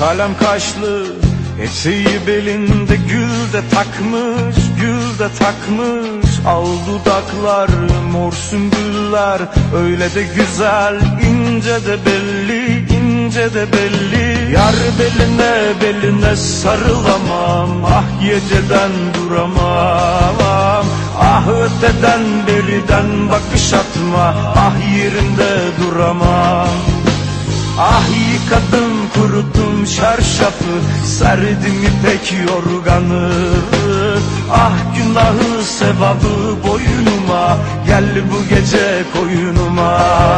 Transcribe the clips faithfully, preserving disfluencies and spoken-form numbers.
Kalem kaşlı, eteği belinde, gül de takmış, gül de takmış. Al dudaklar, mor sümbüller, öyle de güzel, ince de belli, ince de belli. Yar beline beline sarılamam, ah geceden duramam. Ah öteden beriden bakış atma, ah yerinde duramam. Ah yıkadım kuruttum çarşafı, serdim ipek yorganı. Ah günahı sevabı boynuma, gel bu gece koyunuma.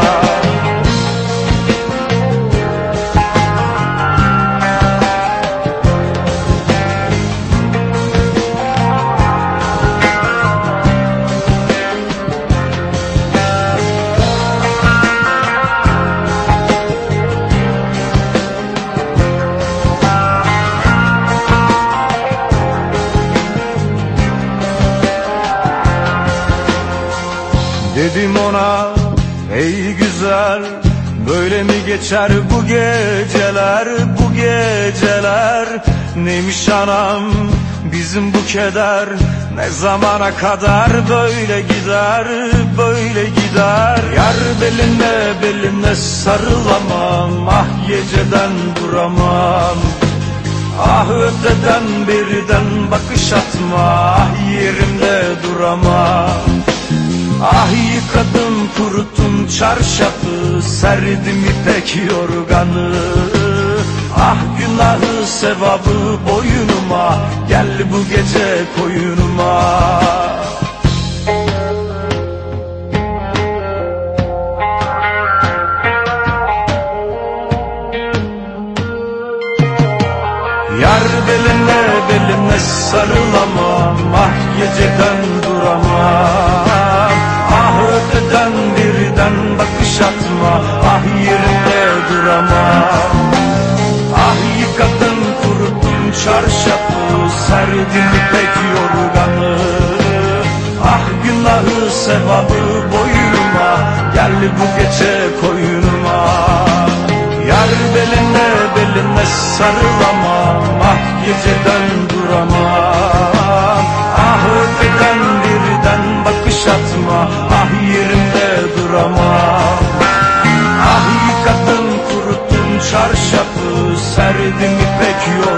Dedim ona, ey güzel, böyle mi geçer bu geceler, bu geceler? Neymiş anam bizim bu keder, ne zamana kadar böyle gider, böyle gider? Yar beline beline sarılamam, ah geceden duramam. Ah öteden beriden bakış atma, ah yerimde duramam. Ah yıkadım kuruttum çarşafı, serdim ipek yorganı. Ah günahı sevabı boynuma, gel bu gece koyunuma. Yar beline beline sarılamam, ah geceden duramam. Ah öteden birden bakış atma, ah yerinde duramam. Ah yıkadım kuruttum çarşafı, serdim ipek yorganı. Ah günahı sevabı boynuma, gel bu gece koyunuma. Yar beline beline sarılamam, ah geceden duramam. Ah öteden birden bakış atma, ah yerimde duramam. Ah yıkadım kuruttum çarşafı, serdim ipek yol.